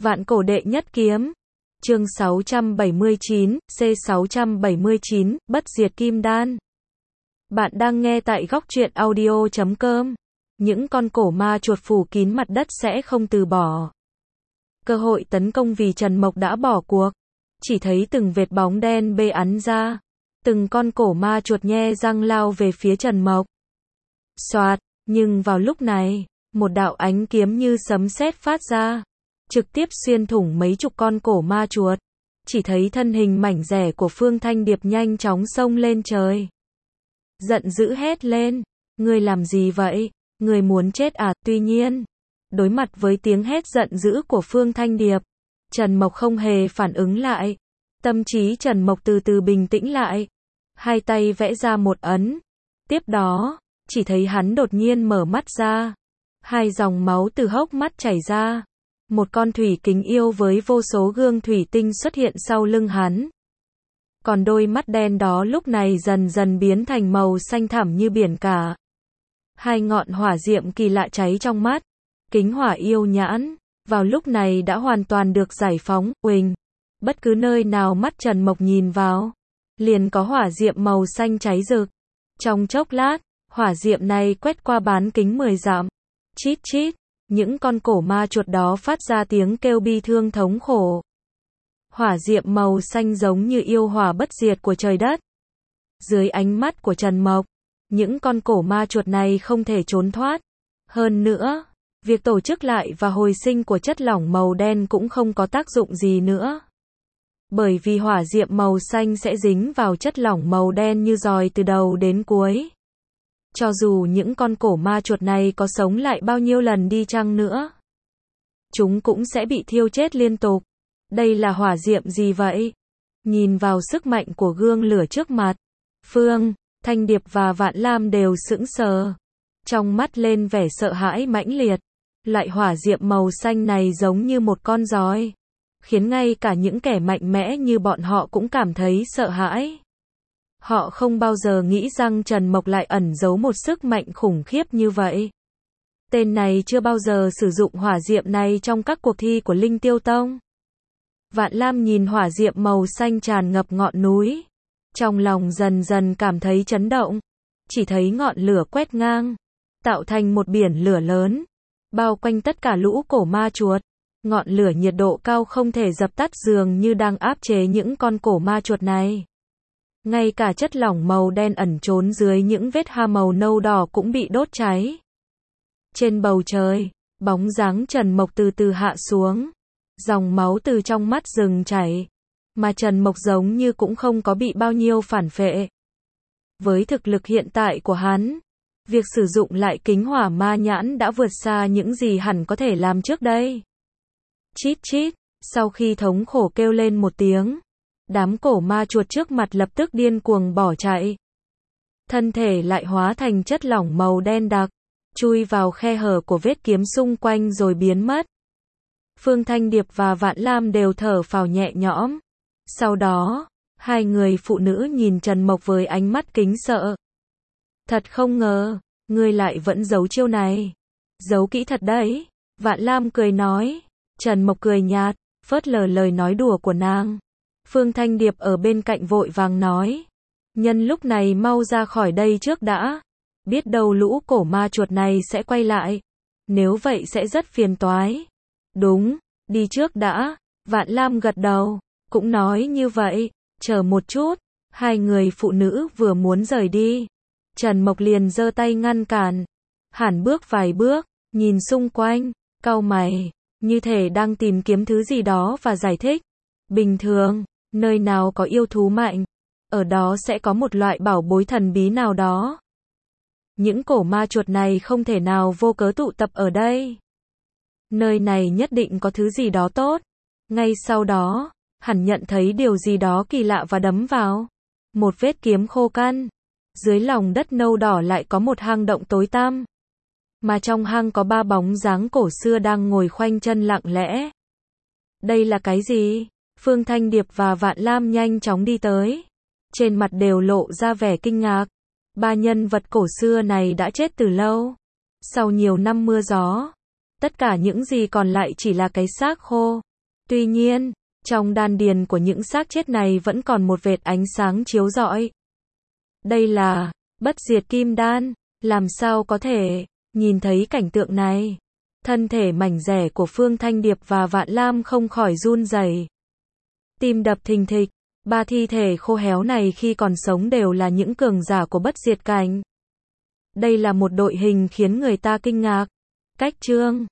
Vạn cổ đệ nhất kiếm. Chương 679, C679, bất diệt kim đan. Bạn đang nghe tại góc truyện audio.com. Những con cổ ma chuột phủ kín mặt đất sẽ không từ bỏ cơ hội tấn công vì Trần Mộc đã bỏ cuộc. Chỉ thấy từng vệt bóng đen bê ắn ra. Từng con cổ ma chuột nhe răng lao về phía Trần Mộc. Xoạt, nhưng vào lúc này, một đạo ánh kiếm như sấm sét phát ra, trực tiếp xuyên thủng mấy chục con cổ ma chuột. Chỉ thấy thân hình mảnh rẻ của Phương Thanh Điệp nhanh chóng xông lên trời. Giận dữ hét lên, ngươi làm gì vậy? Ngươi muốn chết à? Tuy nhiên, đối mặt với tiếng hét giận dữ của Phương Thanh Điệp, Trần Mộc không hề phản ứng lại. Tâm trí Trần Mộc từ từ bình tĩnh lại. Hai tay vẽ ra một ấn. Tiếp đó, chỉ thấy hắn đột nhiên mở mắt ra. Hai dòng máu từ hốc mắt chảy ra. Một con thủy kính yêu với vô số gương thủy tinh xuất hiện sau lưng hắn. Còn đôi mắt đen đó lúc này dần dần biến thành màu xanh thẳm như biển cả. Hai ngọn hỏa diệm kỳ lạ cháy trong mắt. Kính hỏa yêu nhãn, vào lúc này đã hoàn toàn được giải phóng, uỳnh. Bất cứ nơi nào mắt Trần Mộc nhìn vào, liền có hỏa diệm màu xanh cháy rực. Trong chốc lát, hỏa diệm này quét qua bán kính 10 dặm. Chít chít, những con cổ ma chuột đó phát ra tiếng kêu bi thương thống khổ. Hỏa diệm màu xanh giống như yêu hỏa bất diệt của trời đất. Dưới ánh mắt của Trần Mộc, những con cổ ma chuột này không thể trốn thoát. Hơn nữa, việc tổ chức lại và hồi sinh của chất lỏng màu đen cũng không có tác dụng gì nữa. Bởi vì hỏa diệm màu xanh sẽ dính vào chất lỏng màu đen như dòi từ đầu đến cuối. Cho dù những con cổ ma chuột này có sống lại bao nhiêu lần đi chăng nữa, chúng cũng sẽ bị thiêu chết liên tục. Đây là hỏa diệm gì vậy? Nhìn vào sức mạnh của gương lửa trước mặt, Phương Thanh Điệp và Vạn Lam đều sững sờ. Trong mắt lên vẻ sợ hãi mãnh liệt. Loại hỏa diệm màu xanh này giống như một con giói, khiến ngay cả những kẻ mạnh mẽ như bọn họ cũng cảm thấy sợ hãi. Họ không bao giờ nghĩ rằng Trần Mộc lại ẩn giấu một sức mạnh khủng khiếp như vậy. Tên này chưa bao giờ sử dụng hỏa diệm này trong các cuộc thi của Linh Tiêu Tông. Vạn Lam nhìn hỏa diệm màu xanh tràn ngập ngọn núi, trong lòng dần dần cảm thấy chấn động. Chỉ thấy ngọn lửa quét ngang, tạo thành một biển lửa lớn, bao quanh tất cả lũ cổ ma chuột. Ngọn lửa nhiệt độ cao không thể dập tắt dường như đang áp chế những con cổ ma chuột này. Ngay cả chất lỏng màu đen ẩn trốn dưới những vết ha màu nâu đỏ cũng bị đốt cháy. Trên bầu trời, bóng dáng Trần Mộc từ từ hạ xuống. Dòng máu từ trong mắt dừng chảy. Mà Trần Mộc giống như cũng không có bị bao nhiêu phản phệ. Với thực lực hiện tại của hắn, việc sử dụng lại kính hỏa ma nhãn đã vượt xa những gì hẳn có thể làm trước đây. Chít chít, sau khi thống khổ kêu lên một tiếng, đám cổ ma chuột trước mặt lập tức điên cuồng bỏ chạy. Thân thể lại hóa thành chất lỏng màu đen đặc, chui vào khe hở của vết kiếm xung quanh rồi biến mất. Phương Thanh Điệp và Vạn Lam đều thở phào nhẹ nhõm. Sau đó, hai người phụ nữ nhìn Trần Mộc với ánh mắt kính sợ. Thật không ngờ, ngươi lại vẫn giấu chiêu này. Giấu kỹ thật đấy. Vạn Lam cười nói. Trần Mộc cười nhạt, phớt lờ lời nói đùa của nàng. Phương Thanh Điệp ở bên cạnh vội vàng nói. Nhân lúc này mau ra khỏi đây trước đã. Biết đâu lũ cổ ma chuột này sẽ quay lại. Nếu vậy sẽ rất phiền toái. Đúng, đi trước đã. Vạn Lam gật đầu, cũng nói như vậy. Chờ một chút. Hai người phụ nữ vừa muốn rời đi, Trần Mộc liền giơ tay ngăn cản. Hẳn bước vài bước, nhìn xung quanh, cau mày, như thể đang tìm kiếm thứ gì đó và giải thích. Bình thường, nơi nào có yêu thú mạnh, ở đó sẽ có một loại bảo bối thần bí nào đó. Những cổ ma chuột này không thể nào vô cớ tụ tập ở đây. Nơi này nhất định có thứ gì đó tốt. Ngay sau đó, hẳn nhận thấy điều gì đó kỳ lạ và đấm vào. Một vết kiếm khô căn. Dưới lòng đất nâu đỏ lại có một hang động tối tăm. Mà trong hang có ba bóng dáng cổ xưa đang ngồi khoanh chân lặng lẽ. Đây là cái gì? Phương Thanh Điệp và Vạn Lam nhanh chóng đi tới. Trên mặt đều lộ ra vẻ kinh ngạc. Ba nhân vật cổ xưa này đã chết từ lâu. Sau nhiều năm mưa gió, tất cả những gì còn lại chỉ là cái xác khô. Tuy nhiên, trong đan điền của những xác chết này vẫn còn một vệt ánh sáng chiếu rọi. Đây là bất diệt kim đan. Làm sao có thể? Nhìn thấy cảnh tượng này, thân thể mảnh dẻ của Phương Thanh Điệp và Vạn Lam không khỏi run rẩy. Tim đập thình thịch, ba thi thể khô héo này khi còn sống đều là những cường giả của bất diệt cảnh. Đây là một đội hình khiến người ta kinh ngạc. Cách chương